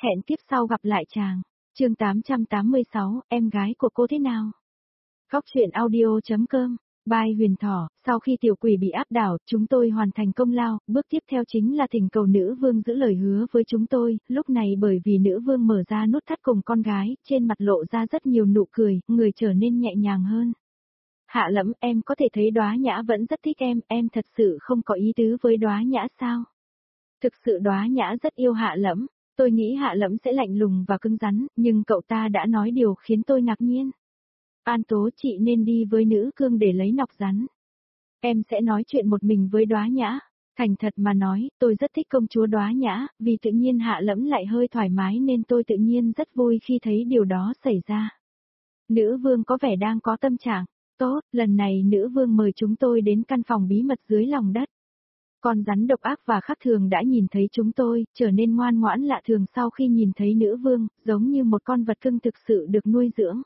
Hẹn kiếp sau gặp lại chàng. Chương 886, em gái của cô thế nào? Góc truyện audio.com. Bài Huyền Thỏ, sau khi tiểu quỷ bị áp đảo, chúng tôi hoàn thành công lao, bước tiếp theo chính là thỉnh cầu nữ vương giữ lời hứa với chúng tôi, lúc này bởi vì nữ vương mở ra nút thắt cùng con gái, trên mặt lộ ra rất nhiều nụ cười, người trở nên nhẹ nhàng hơn. Hạ Lẫm, em có thể thấy Đóa Nhã vẫn rất thích em thật sự không có ý tứ với Đóa Nhã sao? Thực sự Đóa Nhã rất yêu Hạ Lẫm, tôi nghĩ Hạ Lẫm sẽ lạnh lùng và cứng rắn, nhưng cậu ta đã nói điều khiến tôi ngạc nhiên. An Tố, chị nên đi với nữ cương để lấy nọc rắn. Em sẽ nói chuyện một mình với Đóa Nhã. Thành thật mà nói, tôi rất thích công chúa Đóa Nhã, vì tự nhiên Hạ Lẫm lại hơi thoải mái nên tôi tự nhiên rất vui khi thấy điều đó xảy ra. Nữ vương có vẻ đang có tâm trạng. Tốt, lần này nữ vương mời chúng tôi đến căn phòng bí mật dưới lòng đất. Con rắn độc ác và khác thường đã nhìn thấy chúng tôi, trở nên ngoan ngoãn lạ thường sau khi nhìn thấy nữ vương, giống như một con vật cưng thực sự được nuôi dưỡng.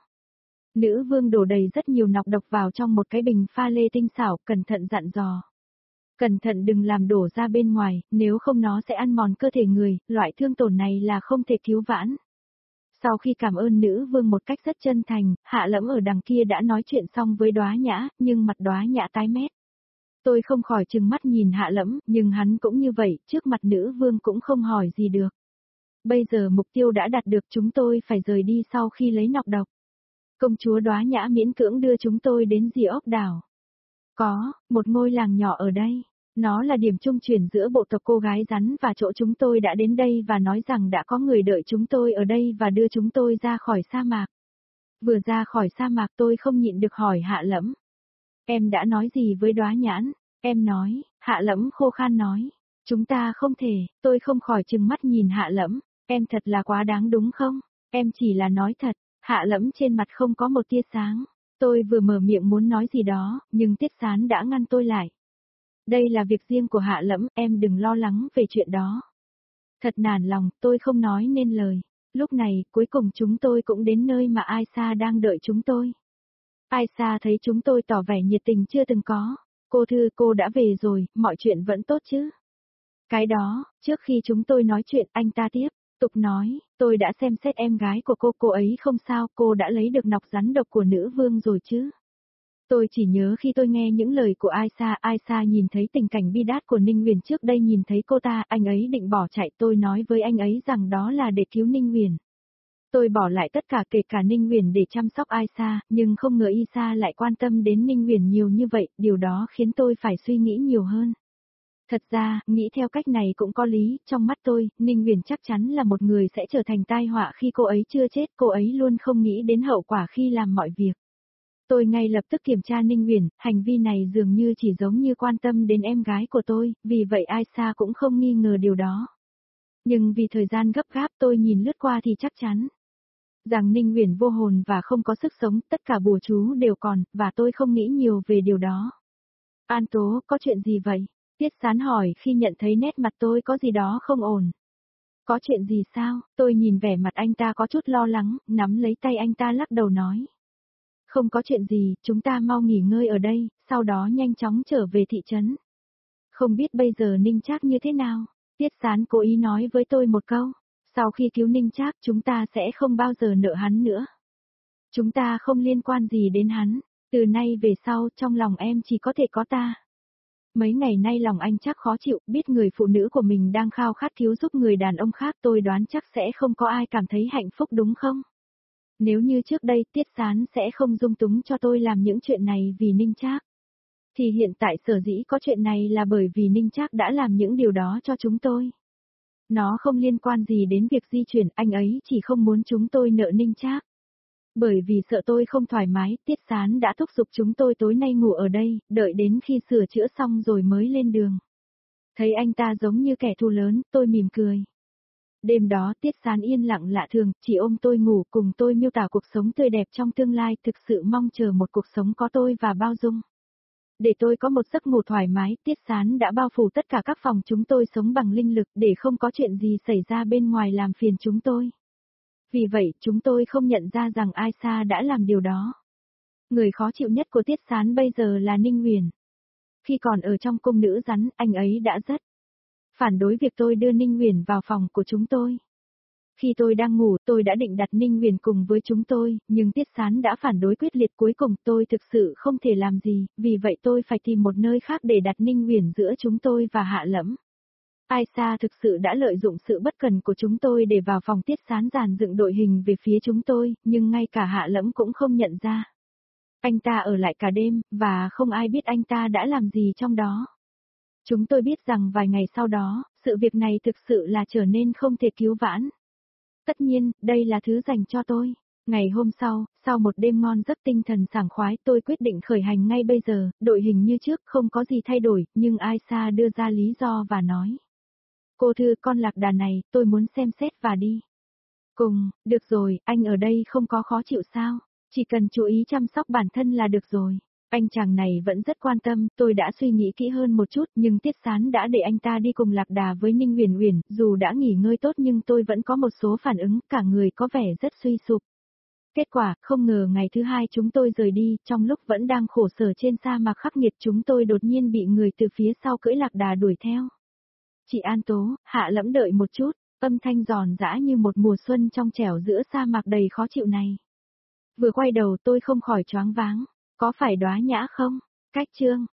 Nữ vương đổ đầy rất nhiều nọc độc vào trong một cái bình pha lê tinh xảo, cẩn thận dặn dò. Cẩn thận đừng làm đổ ra bên ngoài, nếu không nó sẽ ăn mòn cơ thể người, loại thương tổn này là không thể cứu vãn. Sau khi cảm ơn nữ vương một cách rất chân thành, Hạ Lẫm ở đằng kia đã nói chuyện xong với Đóa Nhã, nhưng mặt Đóa Nhã tái mét. Tôi không khỏi trừng mắt nhìn Hạ Lẫm, nhưng hắn cũng như vậy, trước mặt nữ vương cũng không hỏi gì được. Bây giờ mục tiêu đã đạt được, chúng tôi phải rời đi sau khi lấy nọc độc. Công chúa Đóa Nhã miễn cưỡng đưa chúng tôi đến Dì Ốc Đảo. Có, một ngôi làng nhỏ ở đây. Nó là điểm trung chuyển giữa bộ tộc cô gái rắn và chỗ chúng tôi đã đến đây và nói rằng đã có người đợi chúng tôi ở đây và đưa chúng tôi ra khỏi sa mạc. Vừa ra khỏi sa mạc tôi không nhịn được hỏi Hạ Lẫm. Em đã nói gì với Đóa Nhãn? Em nói, Hạ Lẫm khô khan nói. Chúng ta không thể, tôi không khỏi trừng mắt nhìn Hạ Lẫm. Em thật là quá đáng đúng không? Em chỉ là nói thật. Hạ Lẫm trên mặt không có một tia sáng. Tôi vừa mở miệng muốn nói gì đó, nhưng Tiết Sán đã ngăn tôi lại. Đây là việc riêng của Hạ Lẫm, em đừng lo lắng về chuyện đó. Thật nản lòng, tôi không nói nên lời. Lúc này, cuối cùng chúng tôi cũng đến nơi mà Aisa đang đợi chúng tôi. Aisa thấy chúng tôi tỏ vẻ nhiệt tình chưa từng có. Cô Thư, cô đã về rồi, mọi chuyện vẫn tốt chứ? Cái đó, trước khi chúng tôi nói chuyện, anh ta tiếp tục nói, tôi đã xem xét em gái của cô ấy không sao, cô đã lấy được nọc rắn độc của nữ vương rồi chứ? Tôi chỉ nhớ khi tôi nghe những lời của Aisa nhìn thấy tình cảnh bi đát của Ninh Huyền trước đây nhìn thấy cô ta, anh ấy định bỏ chạy, tôi nói với anh ấy rằng đó là để cứu Ninh Huyền. Tôi bỏ lại tất cả kể cả Ninh Huyền để chăm sóc Aisa, nhưng không ngờ Isa lại quan tâm đến Ninh Huyền nhiều như vậy, điều đó khiến tôi phải suy nghĩ nhiều hơn. Thật ra, nghĩ theo cách này cũng có lý, trong mắt tôi, Ninh Huyền chắc chắn là một người sẽ trở thành tai họa khi cô ấy chưa chết, cô ấy luôn không nghĩ đến hậu quả khi làm mọi việc. Tôi ngay lập tức kiểm tra Ninh Huyền, hành vi này dường như chỉ giống như quan tâm đến em gái của tôi, vì vậy Aisa cũng không nghi ngờ điều đó. Nhưng vì thời gian gấp gáp tôi nhìn lướt qua thì chắc chắn rằng Ninh Huyền vô hồn và không có sức sống, tất cả bùa chú đều còn, và tôi không nghĩ nhiều về điều đó. An Tố, có chuyện gì vậy? Tiết Sán hỏi khi nhận thấy nét mặt tôi có gì đó không ổn. Có chuyện gì sao? Tôi nhìn vẻ mặt anh ta có chút lo lắng, nắm lấy tay anh ta lắc đầu nói. Không có chuyện gì, chúng ta mau nghỉ ngơi ở đây, sau đó nhanh chóng trở về thị trấn. Không biết bây giờ Ninh Trác như thế nào? Tiết Sán cố ý nói với tôi một câu. Sau khi cứu Ninh Trác chúng ta sẽ không bao giờ nợ hắn nữa. Chúng ta không liên quan gì đến hắn. Từ nay về sau trong lòng em chỉ có thể có ta. Mấy ngày nay lòng anh chắc khó chịu, biết người phụ nữ của mình đang khao khát cứu giúp người đàn ông khác, tôi đoán chắc sẽ không có ai cảm thấy hạnh phúc đúng không? Nếu như trước đây Tiết Sán sẽ không dung túng cho tôi làm những chuyện này vì Ninh Trác. Thì hiện tại sở dĩ có chuyện này là bởi vì Ninh Trác đã làm những điều đó cho chúng tôi. Nó không liên quan gì đến việc di chuyển, anh ấy chỉ không muốn chúng tôi nợ Ninh Trác. Bởi vì sợ tôi không thoải mái, Tiết Sán đã thúc giục chúng tôi tối nay ngủ ở đây, đợi đến khi sửa chữa xong rồi mới lên đường. Thấy anh ta giống như kẻ thù lớn, tôi mỉm cười. Đêm đó Tiết Sán yên lặng lạ thường, chỉ ôm tôi ngủ cùng tôi miêu tả cuộc sống tươi đẹp trong tương lai, thực sự mong chờ một cuộc sống có tôi và bao dung. Để tôi có một giấc ngủ thoải mái, Tiết Sán đã bao phủ tất cả các phòng chúng tôi sống bằng linh lực để không có chuyện gì xảy ra bên ngoài làm phiền chúng tôi. Vì vậy, chúng tôi không nhận ra rằng Aisa đã làm điều đó. Người khó chịu nhất của Tiết Sán bây giờ là Ninh Huyền. Khi còn ở trong cung nữ rắn, anh ấy đã rất phản đối việc tôi đưa Ninh Huyền vào phòng của chúng tôi. Khi tôi đang ngủ tôi đã định đặt Ninh Huyền cùng với chúng tôi, nhưng Tiết Sán đã phản đối quyết liệt, cuối cùng tôi thực sự không thể làm gì, vì vậy tôi phải tìm một nơi khác để đặt Ninh Huyền giữa chúng tôi và Hạ Lẫm. Aisa thực sự đã lợi dụng sự bất cần của chúng tôi để vào phòng Tiết Sán dàn dựng đội hình về phía chúng tôi, nhưng ngay cả Hạ Lẫm cũng không nhận ra. Anh ta ở lại cả đêm, và không ai biết anh ta đã làm gì trong đó. Chúng tôi biết rằng vài ngày sau đó, sự việc này thực sự là trở nên không thể cứu vãn. Tất nhiên, đây là thứ dành cho tôi. Ngày hôm sau một đêm ngon giấc tinh thần sảng khoái, tôi quyết định khởi hành ngay bây giờ, đội hình như trước không có gì thay đổi, nhưng Aisa đưa ra lý do và nói. Cô Thư, con lạc đà này, tôi muốn xem xét và đi. Cùng, được rồi, anh ở đây không có khó chịu sao? Chỉ cần chú ý chăm sóc bản thân là được rồi. Anh chàng này vẫn rất quan tâm, tôi đã suy nghĩ kỹ hơn một chút, nhưng Tiết Sán đã để anh ta đi cùng lạc đà với Ninh Huyền Huyền, dù đã nghỉ ngơi tốt nhưng tôi vẫn có một số phản ứng, cả người có vẻ rất suy sụp. Kết quả, không ngờ ngày thứ hai chúng tôi rời đi, trong lúc vẫn đang khổ sở trên sa mạc khắc nghiệt chúng tôi đột nhiên bị người từ phía sau cưỡi lạc đà đuổi theo. Chị An Tố, Hạ Lẫm đợi một chút, âm thanh giòn giã như một mùa xuân trong trẻo giữa sa mạc đầy khó chịu này. Vừa quay đầu tôi không khỏi choáng váng, có phải Đóa Nhã không? Cách chương